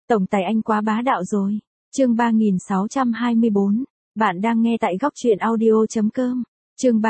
Tổng tài anh quá bá đạo rồi. Chương 3624. Bạn đang nghe tại góc truyện audio.com. Chương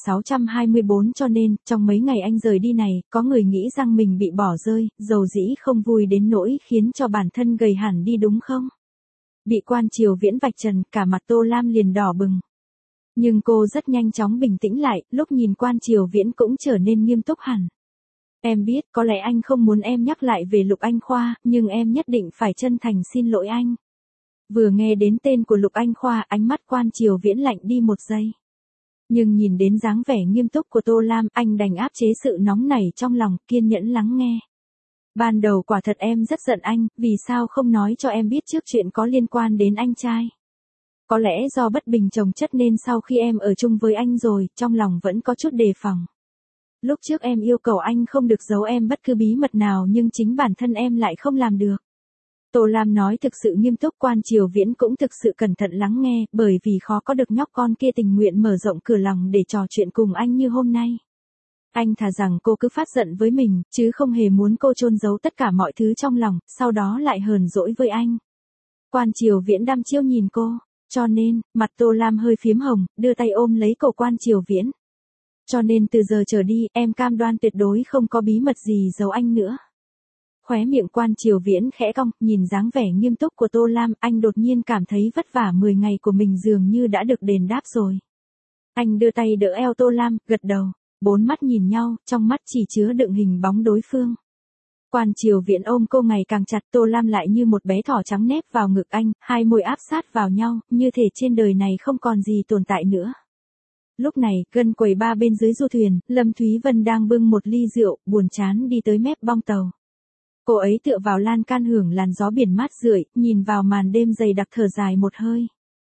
3624. Cho nên, trong mấy ngày anh rời đi này, có người nghĩ rằng mình bị bỏ rơi, dầu dĩ không vui đến nỗi khiến cho bản thân gầy hẳn đi đúng không? Bị Quan Triều Viễn vạch trần, cả mặt Tô Lam liền đỏ bừng. Nhưng cô rất nhanh chóng bình tĩnh lại, lúc nhìn Quan Triều Viễn cũng trở nên nghiêm túc hẳn. Em biết, có lẽ anh không muốn em nhắc lại về Lục Anh Khoa, nhưng em nhất định phải chân thành xin lỗi anh. Vừa nghe đến tên của Lục Anh Khoa, ánh mắt Quan Triều Viễn lạnh đi một giây. Nhưng nhìn đến dáng vẻ nghiêm túc của Tô Lam, anh đành áp chế sự nóng nảy trong lòng, kiên nhẫn lắng nghe. Ban đầu quả thật em rất giận anh, vì sao không nói cho em biết trước chuyện có liên quan đến anh trai. Có lẽ do bất bình chồng chất nên sau khi em ở chung với anh rồi, trong lòng vẫn có chút đề phòng. Lúc trước em yêu cầu anh không được giấu em bất cứ bí mật nào nhưng chính bản thân em lại không làm được. Tô Lam nói thực sự nghiêm túc, Quan Triều Viễn cũng thực sự cẩn thận lắng nghe, bởi vì khó có được nhóc con kia tình nguyện mở rộng cửa lòng để trò chuyện cùng anh như hôm nay. Anh thà rằng cô cứ phát giận với mình, chứ không hề muốn cô chôn giấu tất cả mọi thứ trong lòng, sau đó lại hờn dỗi với anh. Quan Triều Viễn đăm chiêu nhìn cô, cho nên, mặt Tô Lam hơi phím hồng, đưa tay ôm lấy cổ Quan Triều Viễn. Cho nên từ giờ trở đi, em cam đoan tuyệt đối không có bí mật gì giấu anh nữa. Khóe miệng Quan Triều Viễn khẽ cong, nhìn dáng vẻ nghiêm túc của Tô Lam, anh đột nhiên cảm thấy vất vả 10 ngày của mình dường như đã được đền đáp rồi. Anh đưa tay đỡ eo Tô Lam, gật đầu, bốn mắt nhìn nhau, trong mắt chỉ chứa đựng hình bóng đối phương. Quan Triều Viễn ôm cô ngày càng chặt, Tô Lam lại như một bé thỏ trắng nép vào ngực anh, hai môi áp sát vào nhau, như thể trên đời này không còn gì tồn tại nữa. Lúc này, gần quầy ba bên dưới du thuyền, Lâm Thúy Vân đang bưng một ly rượu, buồn chán đi tới mép bong tàu. Cô ấy tựa vào lan can hưởng làn gió biển mát rượi, nhìn vào màn đêm dày đặc thở dài một hơi.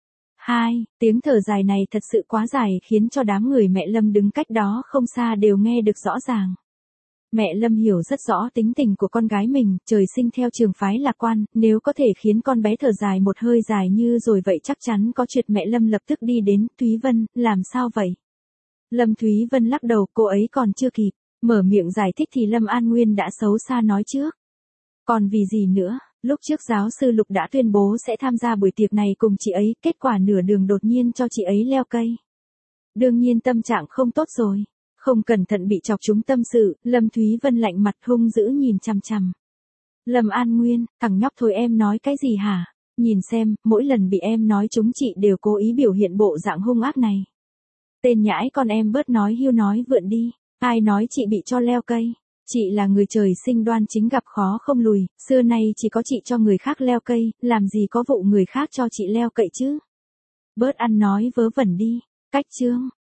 Tiếng thở dài này thật sự quá dài khiến cho đám người mẹ Lâm đứng cách đó không xa đều nghe được rõ ràng. Mẹ Lâm hiểu rất rõ tính tình của con gái mình, trời sinh theo trường phái lạc quan, nếu có thể khiến con bé thở dài một hơi dài như rồi vậy chắc chắn có chuyện. Mẹ Lâm lập tức đi đến, Thúy Vân, làm sao vậy? Lâm Thúy Vân lắc đầu, cô ấy còn chưa kịp mở miệng giải thích thì Lâm An Nguyên đã xấu xa nói trước. Còn vì gì nữa, lúc trước giáo sư Lục đã tuyên bố sẽ tham gia buổi tiệc này cùng chị ấy, kết quả nửa đường đột nhiên cho chị ấy leo cây. Đương nhiên tâm trạng không tốt rồi. Không cẩn thận bị chọc trúng tâm sự, Lâm Thúy Vân lạnh mặt hung dữ nhìn chằm chằm. Lâm An Nguyên, thằng nhóc thôi em nói cái gì hả? Nhìn xem, mỗi lần bị em nói trúng chị đều cố ý biểu hiện bộ dạng hung ác này. Tên nhãi con em bớt nói hiu nói vượn đi, ai nói chị bị cho leo cây? Chị là người trời sinh đoan chính gặp khó không lùi, xưa nay chỉ có chị cho người khác leo cây, làm gì có vụ người khác cho chị leo cậy chứ? Bớt ăn nói vớ vẩn đi, cách chương.